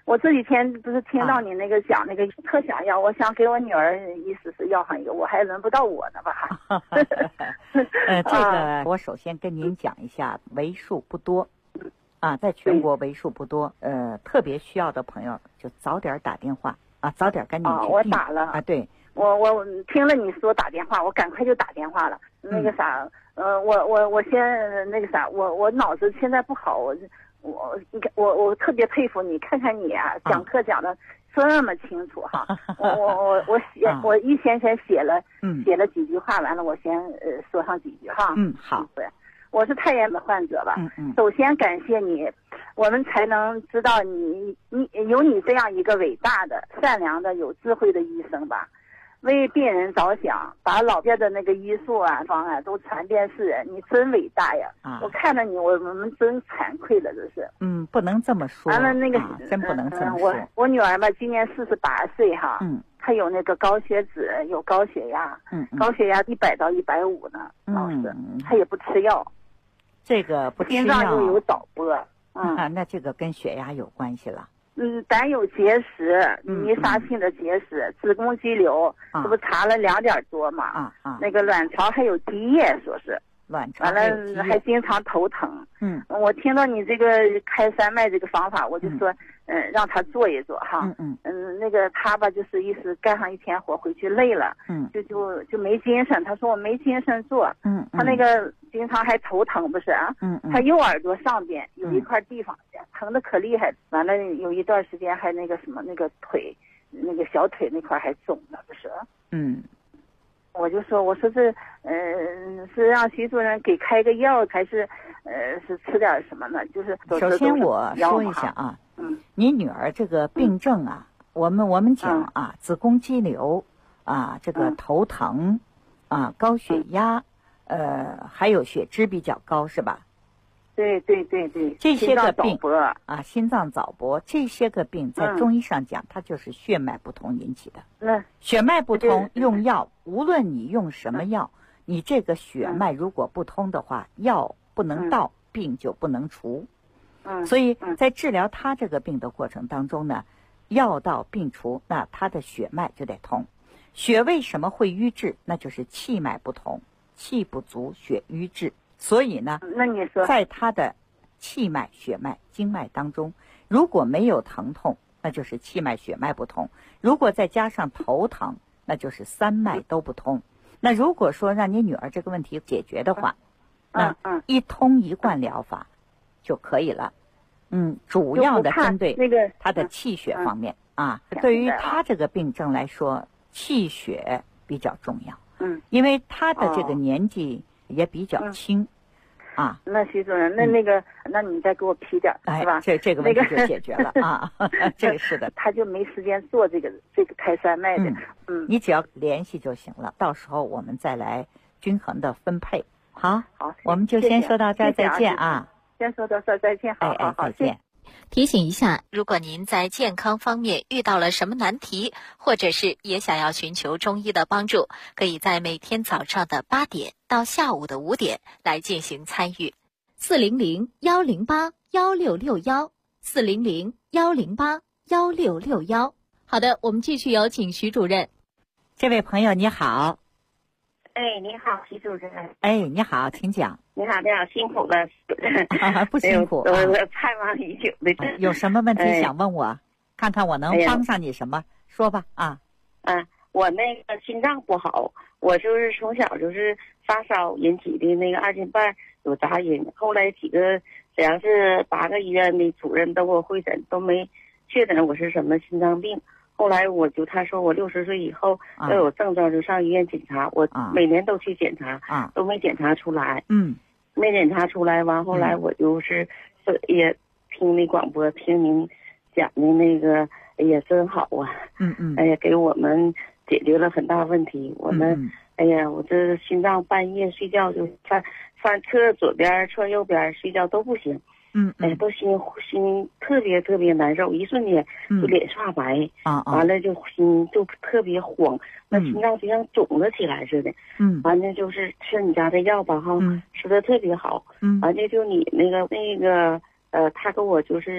我这几天不是听到你那个讲那个特想要，我想给我女儿意思是要上一个，我还轮不到我呢吧？ 这个我首先跟您讲一下，为数不多，在全国为数不多，特别需要的朋友就早点打电话早点赶紧去订。 我打了对， 我听了你说打电话，我赶快就打电话了。那个啥，我先那个啥，我脑子现在不好，我特别佩服你，看看你啊，讲课讲的这么清楚哈。我先写了几句话，完了我先说上几句哈。 好。 我是太原的患者吧。首先感谢你，我们才能知道你有你这样一个伟大的、善良的、有智慧的医生吧。为病人着想，把老边的那个医术方案都传遍世人，你真伟大呀！我看着你，我们真惭愧了，这是。 不能这么说。 完了那个， 真不能这么说。 我女儿吧，今年48岁哈。她有那个高血脂，有高血压。高血压100到150呢，老师。她也不吃药。 这个不吃药。 心脏又有早搏。 那这个跟血压有关系了。 胆有结石，弥撒性的结石，子宫肌瘤，这不查了2点多嘛？那个卵巢还有积液，说是卵巢完了还经常头疼。我听到你这个开山脉这个方法，我就说，让他做一做哈。那个他吧，就是意思干上一天活回去累了，就没精神。他说我没精神做。他那个经常还头疼，不是啊？他右耳朵上边有一块地方疼的可厉害，完了有一段时间还那个什么那个腿，那个小腿那块还肿了，不是？我就说，我说这，是让徐主任给开个药，还是，是吃点什么呢？就是首先我说一下啊，你女儿这个病症我们讲子宫肌瘤这个头疼高血压，还有血脂比较高，是吧？ 对， 这些个病心脏早搏这些个病在中医上讲，它就是血脉不通引起的。血脉不通，用药无论你用什么药，你这个血脉如果不通的话，药不能到，病就不能除。所以在治疗他这个病的过程当中呢，药到病除，那他的血脉就得通。血为什么会瘀滞？那就是气脉不通，气不足，血瘀滞。所以呢， 那你说， 在他的气脉、血脉、经脉当中，如果没有疼痛，那就是气脉、血脉不通；如果再加上头疼，那就是3脉都不通。那如果说让你女儿这个问题解决的话，那一通一贯疗法就可以了。主要的针对她的气血方面对于她这个病症来说，气血比较重要。因为她的这个年纪也比较轻。 那徐主任，那你再给我批点，是吧？ 这个问题就解决了这个是的， 他就没时间做这个开山脉的。 你只要联系就行了，到时候我们再来均衡的分配。好，我们就先说到这儿，再见先说到这儿，再见。好， 再见。 提醒一下，如果您在健康方面遇到了什么难题，或者是也想要寻求中医的帮助，可以在每天早上的8点到下午的5点来进行参与。400-108-1661，400-108-1661。好的，我们继续有请徐主任。 这位朋友你好。 你好，徐主任。 你好，请讲。 你好，辛苦了。 不辛苦。 我盼望已久的。 有什么问题想问我？看看我能帮上你什么？说吧。 我那个心脏不好，我就是从小就是发烧引起的那个2斤半有杂音，后来几个只要是8个医院的主任都给我会诊，都没确诊我是什么心脏病。后来他说我60岁以后要有症状就上医院检查，我每年都去检查，都没检查出来。没检查出来完，后来我就是也听那广播，听您讲的那个，哎呀真好啊。哎呀，给我们解决了很大问题。我们哎呀，我这心脏半夜睡觉就翻侧左边侧右边睡觉都不行。都心特别特别难受，一瞬间就脸刷白，完了就心就特别慌，那心脏就像肿了起来似的。完了就是吃你家的药吧吃的特别好。完了就你那个他给我就是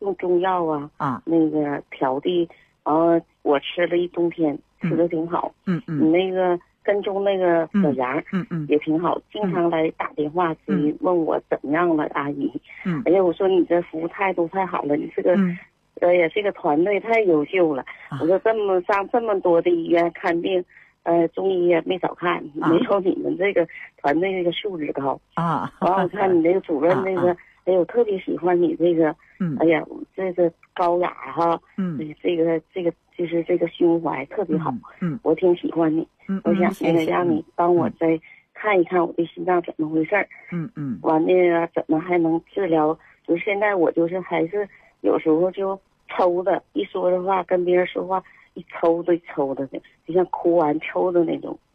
用中药那个调的，我吃了一冬天，吃的挺好。你那个跟踪那个小杨，也挺好，经常来打电话问我怎么样了，阿姨。哎呀，我说你这服务态度太好了，你这个这个团队太优秀了。我说上这么多的医院看病，中医也没少看，没有你们这个团队这个素质高完我看你这个主任那个，哎呦，特别喜欢你这个，哎呀，这个高雅哈，这个就是这个胸怀特别好，我挺喜欢你，我想那个让你帮我再看一看我的心脏怎么回事儿，完了怎么还能治疗？就现在我就是还是有时候就抽的，一说的话跟别人说话一抽的，就像哭完抽的那种。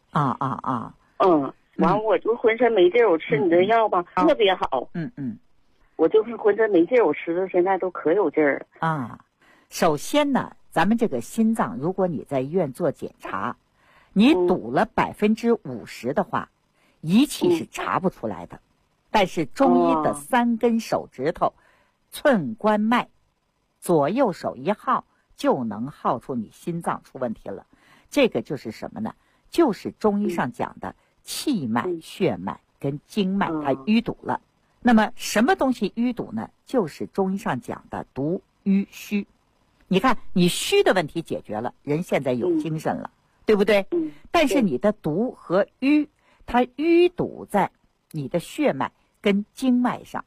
完我就浑身没劲儿，我吃你这药吧，特别好。我就是浑身没劲儿，我吃的现在都可有劲儿了。 首先呢，咱们这个心脏，如果你在医院做检查，你堵了50%的话，仪器是查不出来的。但是中医的3根手指头、寸关脉、左右手一号，就能号出你心脏出问题了。这个就是什么呢？就是中医上讲的气脉、血脉跟经脉它淤堵了。那么什么东西淤堵呢？就是中医上讲的毒瘀虚。你看你虚的问题解决了，人现在有精神了，对不对？但是你的毒和瘀，它淤堵在你的血脉跟经脉上。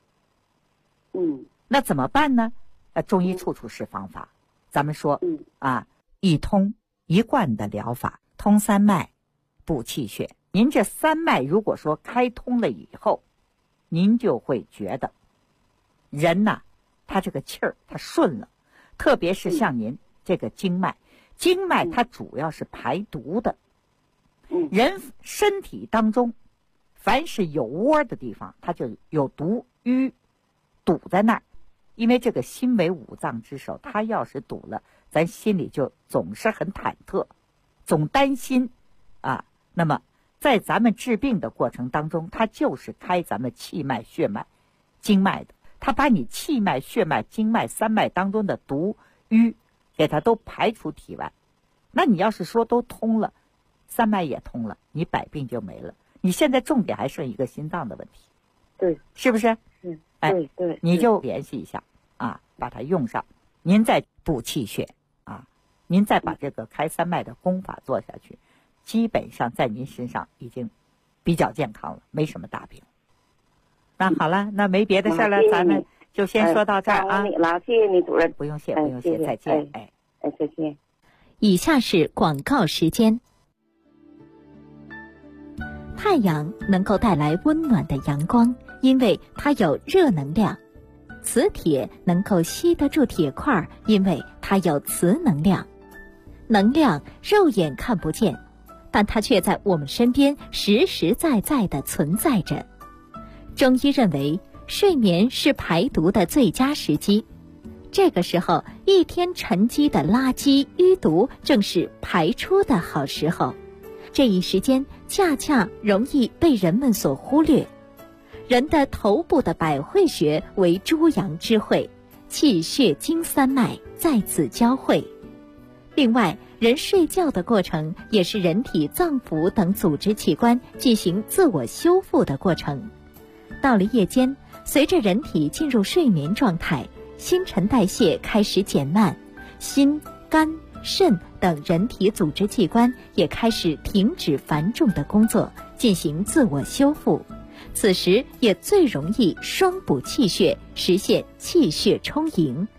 那怎么办呢？中医处处是方法。咱们说一通一贯的疗法，通三脉，补气血。您这三脉如果说开通了以后，您就会觉得人呐，他这个气儿他顺了。特别是像您这个经脉，经脉它主要是排毒的。人身体当中凡是有窝的地方，它就有毒瘀堵在那儿。因为这个心为五脏之首，它要是堵了，咱心里就总是很忐忑，总担心那么在咱们治病的过程当中，它就是开咱们气脉、血脉、经脉的。它把你气脉、血脉、经脉三脉当中的毒瘀给它都排除体外。那你要是说都通了，三脉也通了，你百病就没了。你现在重点还剩一个心脏的问题， 对， 是不是？ 对， 你就联系一下把它用上。您再补气血您再把这个开三脉的功法做下去，基本上在您身上已经比较健康了，没什么大病。那好了，那没别的事了，咱们就先说到这儿你了，谢谢你主任。 不用谢，再见。 再见。 以下是广告时间。太阳能够带来温暖的阳光，因为它有热能量。磁铁能够吸得住铁块，因为它有磁能量。能量肉眼看不见，但它却在我们身边实实在在地存在着。中医认为，睡眠是排毒的最佳时机。这个时候，一天沉积的垃圾淤毒正是排出的好时候。这一时间恰恰容易被人们所忽略。人的头部的百会穴为诸阳之会，气血经三脉在此交汇。另外，人睡觉的过程也是人体脏腑等组织器官进行自我修复的过程。到了夜间，随着人体进入睡眠状态，新陈代谢开始减慢，心、肝、肾等人体组织器官也开始停止繁重的工作，进行自我修复。此时也最容易双补气血，实现气血充盈。